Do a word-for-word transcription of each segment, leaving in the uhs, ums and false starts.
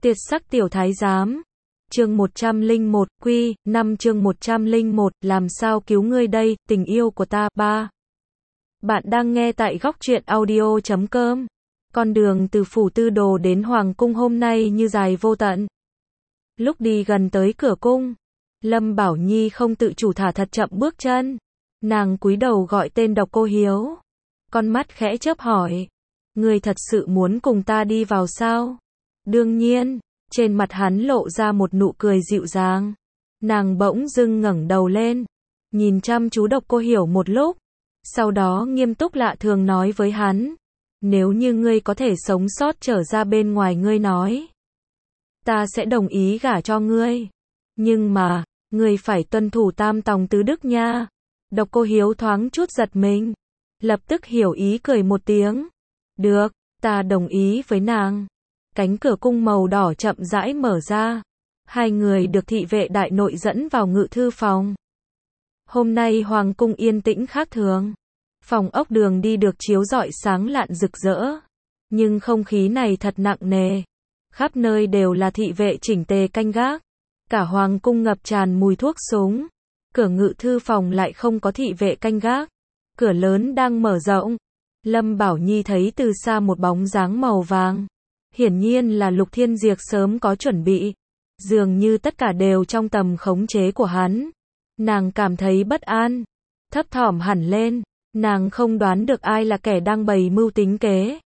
Tiệt sắc tiểu thái giám. Chương một trăm lẻ một, Quy, năm chương một trăm lẻ một, làm sao cứu ngươi đây, tình yêu của ta, ba. Bạn đang nghe tại góc truyện audio chấm com. Con đường từ phủ Tư Đồ đến Hoàng cung hôm nay như dài vô tận. Lúc đi gần tới cửa cung, Lâm Bảo Nhi không tự chủ thả thật chậm bước chân. Nàng cúi đầu gọi tên Độc Cô Hiếu. Con mắt khẽ chớp hỏi. Ngươi thật sự muốn cùng ta đi vào sao? Đương nhiên. Trên mặt hắn lộ ra một nụ cười dịu dàng. Nàng bỗng dưng ngẩng đầu lên, nhìn chăm chú Độc Cô Hiểu một lúc, sau đó nghiêm túc lạ thường nói với hắn, nếu như ngươi có thể sống sót trở ra bên ngoài, ngươi nói, ta sẽ đồng ý gả cho ngươi. Nhưng mà, ngươi phải tuân thủ tam tòng tứ đức nha. Độc Cô Hiếu thoáng chút giật mình, lập tức hiểu ý cười một tiếng. Được, ta đồng ý với nàng. Cánh cửa cung màu đỏ chậm rãi mở ra. Hai người được thị vệ đại nội dẫn vào ngự thư phòng. Hôm nay hoàng cung yên tĩnh khác thường. Phòng ốc đường đi được chiếu rọi sáng lạn rực rỡ. Nhưng không khí này thật nặng nề. Khắp nơi đều là thị vệ chỉnh tề canh gác. Cả hoàng cung ngập tràn mùi thuốc súng. Cửa ngự thư phòng lại không có thị vệ canh gác. Cửa lớn đang mở rộng. Lâm Bảo Nhi thấy từ xa một bóng dáng màu vàng. Hiển nhiên là Lục Thiên Diệp sớm có chuẩn bị. Dường như tất cả đều trong tầm khống chế của hắn. Nàng cảm thấy bất an. Thấp thỏm hẳn lên. Nàng không đoán được ai là kẻ đang bày mưu tính kế.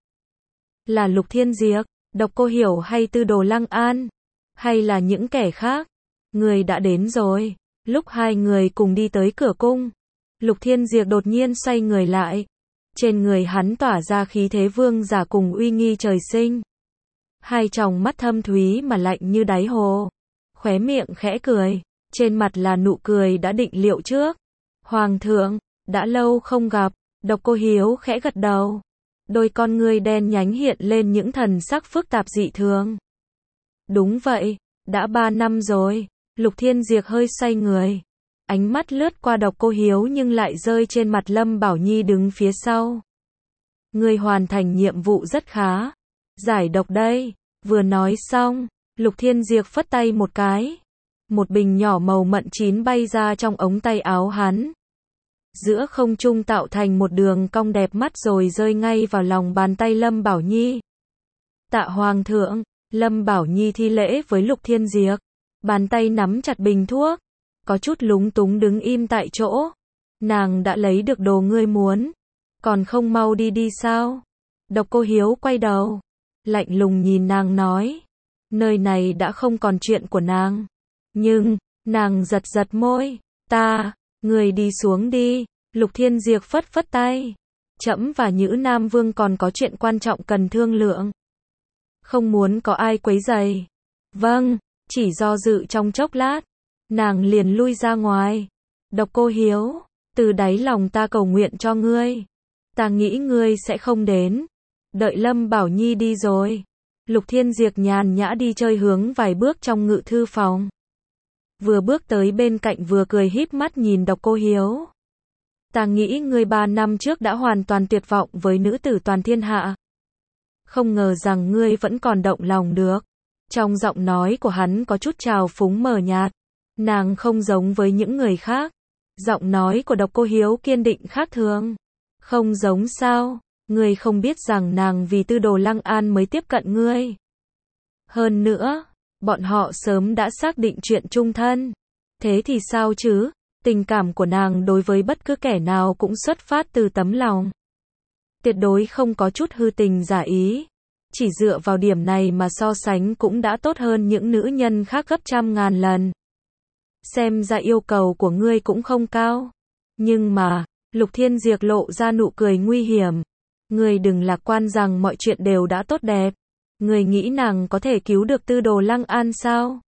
Là Lục Thiên Diệp, Độc Cô Hiểu hay Tư Đồ Lăng An? Hay là những kẻ khác? Người đã đến rồi. Lúc hai người cùng đi tới cửa cung, Lục Thiên Diệp đột nhiên xoay người lại. Trên người hắn tỏa ra khí thế vương giả cùng uy nghi trời sinh. Hai tròng mắt thâm thúy mà lạnh như đáy hồ. Khóe miệng khẽ cười. Trên mặt là nụ cười đã định liệu trước. Hoàng thượng, đã lâu không gặp. Độc Cô Hiếu khẽ gật đầu. Đôi con ngươi đen nhánh hiện lên những thần sắc phức tạp dị thường. Đúng vậy, đã ba năm rồi. Lục Thiên Diệp hơi xoay người. Ánh mắt lướt qua Độc Cô Hiếu nhưng lại rơi trên mặt Lâm Bảo Nhi đứng phía sau. Ngươi hoàn thành nhiệm vụ rất khá. Giải độc đây. Vừa nói xong, Lục Thiên Diệp phất tay một cái. Một bình nhỏ màu mận chín bay ra trong ống tay áo hắn. Giữa không trung tạo thành một đường cong đẹp mắt rồi rơi ngay vào lòng bàn tay Lâm Bảo Nhi. Tạ Hoàng thượng. Lâm Bảo Nhi thi lễ với Lục Thiên Diệp. Bàn tay nắm chặt bình thuốc. Có chút lúng túng đứng im tại chỗ. Nàng đã lấy được đồ ngươi muốn. Còn không mau đi đi sao? Độc Cô Hiếu quay đầu. Lạnh lùng nhìn nàng nói. Nơi này đã không còn chuyện của nàng. Nhưng, nàng giật giật môi. Ta, người đi xuống đi. Lục Thiên Diệp phất phất tay. Trẫm và Nhữ Nam Vương còn có chuyện quan trọng cần thương lượng. Không muốn có ai quấy rầy. Vâng, chỉ do dự trong chốc lát. Nàng liền lui ra ngoài. Độc Cô Hiếu, từ đáy lòng ta cầu nguyện cho ngươi. Ta nghĩ ngươi sẽ không đến. Đợi Lâm Bảo Nhi đi rồi. Lục Thiên Diệp nhàn nhã đi chơi hướng vài bước trong ngự thư phòng. Vừa bước tới bên cạnh vừa cười híp mắt nhìn Độc Cô Hiếu. Ta nghĩ ngươi ba năm trước đã hoàn toàn tuyệt vọng với nữ tử toàn thiên hạ. Không ngờ rằng ngươi vẫn còn động lòng được. Trong giọng nói của hắn có chút trào phúng mờ nhạt. Nàng không giống với những người khác. Giọng nói của Độc Cô Hiếu kiên định khác thường. Không giống sao? Ngươi không biết rằng nàng vì Tư Đồ Lăng An mới tiếp cận ngươi. Hơn nữa, bọn họ sớm đã xác định chuyện chung thân. Thế thì sao chứ? Tình cảm của nàng đối với bất cứ kẻ nào cũng xuất phát từ tấm lòng. Tuyệt đối không có chút hư tình giả ý. Chỉ dựa vào điểm này mà so sánh cũng đã tốt hơn những nữ nhân khác gấp trăm ngàn lần. Xem ra yêu cầu của ngươi cũng không cao. Nhưng mà, Lục Thiên Diệp lộ ra nụ cười nguy hiểm. Ngươi đừng lạc quan rằng mọi chuyện đều đã tốt đẹp. Ngươi nghĩ nàng có thể cứu được Tư Đồ Lăng An sao?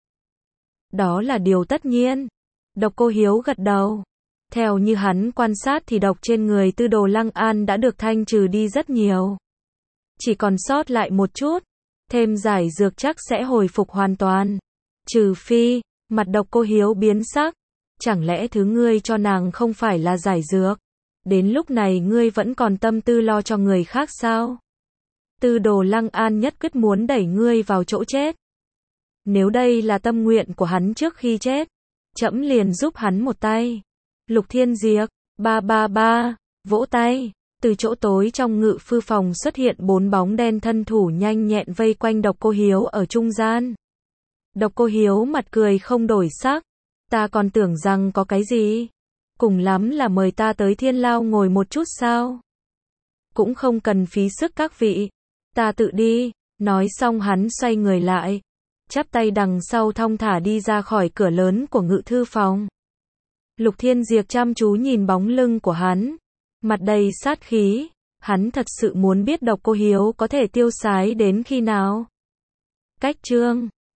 Đó là điều tất nhiên. Độc Cô Hiếu gật đầu. Theo như hắn quan sát thì độc trên người Tư Đồ Lăng An đã được thanh trừ đi rất nhiều. Chỉ còn sót lại một chút. Thêm giải dược chắc sẽ hồi phục hoàn toàn. Trừ phi, mặt Độc Cô Hiếu biến sắc. Chẳng lẽ thứ ngươi cho nàng không phải là giải dược? Đến lúc này ngươi vẫn còn tâm tư lo cho người khác sao? Tư Đồ Lăng An nhất quyết muốn đẩy ngươi vào chỗ chết. Nếu đây là tâm nguyện của hắn trước khi chết, trẫm liền giúp hắn một tay. Lục Thiên Diệp, ba ba ba, vỗ tay. Từ chỗ tối trong ngự thư phòng xuất hiện bốn bóng đen thân thủ nhanh nhẹn vây quanh Độc Cô Hiếu ở trung gian. Độc Cô Hiếu mặt cười không đổi sắc. Ta còn tưởng rằng có cái gì. Cùng lắm là mời ta tới Thiên Lao ngồi một chút sao. Cũng không cần phí sức các vị. Ta tự đi. Nói xong hắn xoay người lại. Chắp tay đằng sau thong thả đi ra khỏi cửa lớn của ngự thư phòng. Lục Thiên Diệp chăm chú nhìn bóng lưng của hắn. Mặt đầy sát khí. Hắn thật sự muốn biết Độc Cô Hiếu có thể tiêu sái đến khi nào. Cách chương